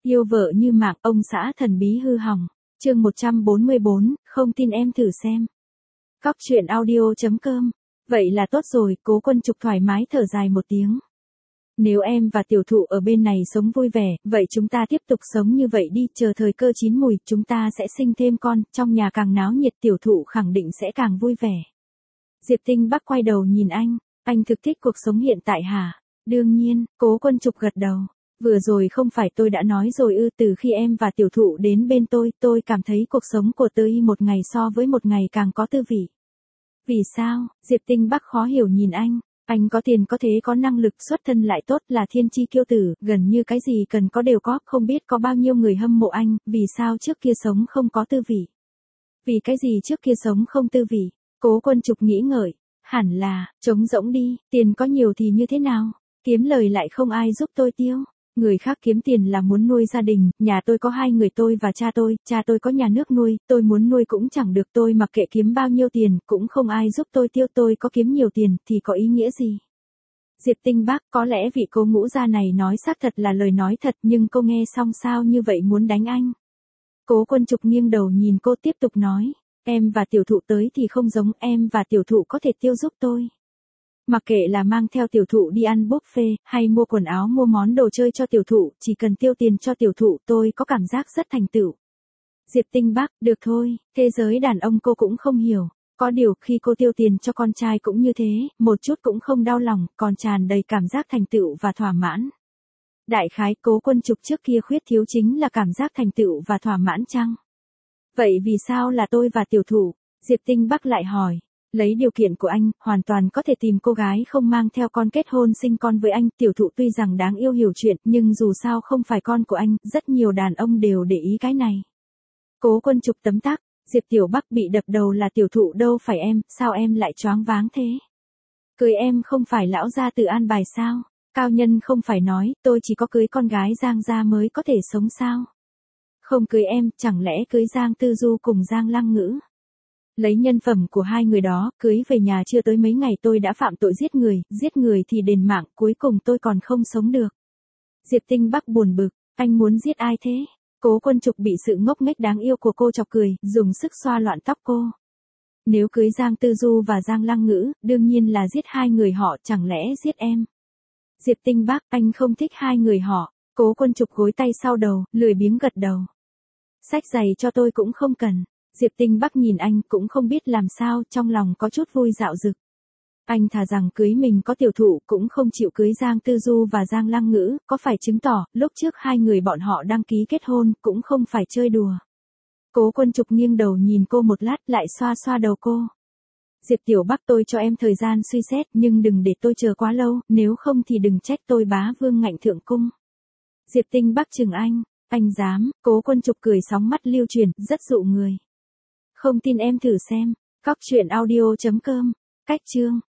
Yêu vợ như mạng, ông xã thần bí hư hỏng. Chương 144, không tin em thử xem. Cóc truyện audio.com. Vậy là tốt rồi, Cố Quân Trục thoải mái thở dài một tiếng. Nếu em và tiểu thụ ở bên này sống vui vẻ, vậy chúng ta tiếp tục sống như vậy đi, chờ thời cơ chín mùi, chúng ta sẽ sinh thêm con, trong nhà càng náo nhiệt tiểu thụ khẳng định sẽ càng vui vẻ. Diệp Tinh Bắc quay đầu nhìn anh thực thích cuộc sống hiện tại hả? Đương nhiên, Cố Quân Trục gật đầu. Vừa rồi không phải tôi đã nói rồi ư, từ khi em và tiểu thụ đến bên tôi cảm thấy cuộc sống của tôi một ngày so với một ngày càng có tư vị. Vì sao? Diệp Tinh Bắc khó hiểu nhìn anh có tiền có thế có năng lực, xuất thân lại tốt, là thiên chi kiêu tử, gần như cái gì cần có đều có, không biết có bao nhiêu người hâm mộ anh, vì sao trước kia sống không có tư vị? Vì cái gì trước kia sống không tư vị? Cố Quân Trục nghĩ ngợi, hẳn là, trống rỗng đi, tiền có nhiều thì như thế nào? Kiếm lời lại không ai giúp tôi tiêu. Người khác kiếm tiền là muốn nuôi gia đình, nhà tôi có 2 người, tôi và cha tôi có nhà nước nuôi, tôi muốn nuôi cũng chẳng được, tôi mặc kệ kiếm bao nhiêu tiền, cũng không ai giúp tôi tiêu, tôi có kiếm nhiều tiền, thì có ý nghĩa gì? Diệp Tinh Bắc, có lẽ vị cô ngũ gia này nói xác thật là lời nói thật, nhưng cô nghe xong sao như vậy muốn đánh anh? Cố Quân Trục nghiêng đầu nhìn cô tiếp tục nói, em và tiểu thụ tới thì không giống, em và tiểu thụ có thể tiêu giúp tôi. Mặc kệ là mang theo tiểu thụ đi ăn buffet, hay mua quần áo mua món đồ chơi cho tiểu thụ, chỉ cần tiêu tiền cho tiểu thụ tôi có cảm giác rất thành tựu. Diệp Tinh Bắc, được thôi, thế giới đàn ông cô cũng không hiểu. Có điều khi cô tiêu tiền cho con trai cũng như thế, một chút cũng không đau lòng, còn tràn đầy cảm giác thành tựu và thỏa mãn. Đại khái Cố Quân Trục trước kia khuyết thiếu chính là cảm giác thành tựu và thỏa mãn chăng? Vậy vì sao là tôi và tiểu thụ? Diệp Tinh Bắc lại hỏi. Lấy điều kiện của anh, hoàn toàn có thể tìm cô gái không mang theo con kết hôn sinh con với anh, tiểu thụ tuy rằng đáng yêu hiểu chuyện, nhưng dù sao không phải con của anh, rất nhiều đàn ông đều để ý cái này. Cố Quân Trục tấm tắc, Diệp Tiểu Bắc bị đập đầu là tiểu thụ đâu phải em, sao em lại choáng váng thế? Cưới em không phải lão gia tự an bài sao? Cao nhân không phải nói, tôi chỉ có cưới con gái Giang gia mới có thể sống sao? Không cưới em, chẳng lẽ cưới Giang Tư Du cùng Giang Lăng Ngữ? Lấy nhân phẩm của hai người đó, cưới về nhà chưa tới mấy ngày tôi đã phạm tội giết người thì đền mạng, cuối cùng tôi còn không sống được. Diệp Tinh Bắc buồn bực, anh muốn giết ai thế? Cố Quân Trục bị sự ngốc nghếch đáng yêu của cô chọc cười, dùng sức xoa loạn tóc cô. Nếu cưới Giang Tư Du và Giang Lăng Ngữ, đương nhiên là giết hai người họ, chẳng lẽ giết em? Diệp Tinh Bắc, anh không thích hai người họ. Cố Quân Trục gối tay sau đầu, lười biếng gật đầu. Xách giày cho tôi cũng không cần. Diệp Tinh Bắc nhìn anh cũng không biết làm sao, trong lòng có chút vui dạo dực. Anh thà rằng cưới mình có tiểu thụ cũng không chịu cưới Giang Tư Du và Giang Lăng Ngữ, có phải chứng tỏ, lúc trước hai người bọn họ đăng ký kết hôn, cũng không phải chơi đùa. Cố Quân Trục nghiêng đầu nhìn cô một lát lại xoa xoa đầu cô. Diệp Tiểu Bắc, tôi cho em thời gian suy xét, nhưng đừng để tôi chờ quá lâu, nếu không thì đừng trách tôi bá vương ngạnh thượng cung. Diệp Tinh Bắc chừng anh dám? Cố Quân Trục cười sóng mắt lưu truyền, rất dụ người. Không tin em thử xem. Cóc truyện audio.com. Cách chương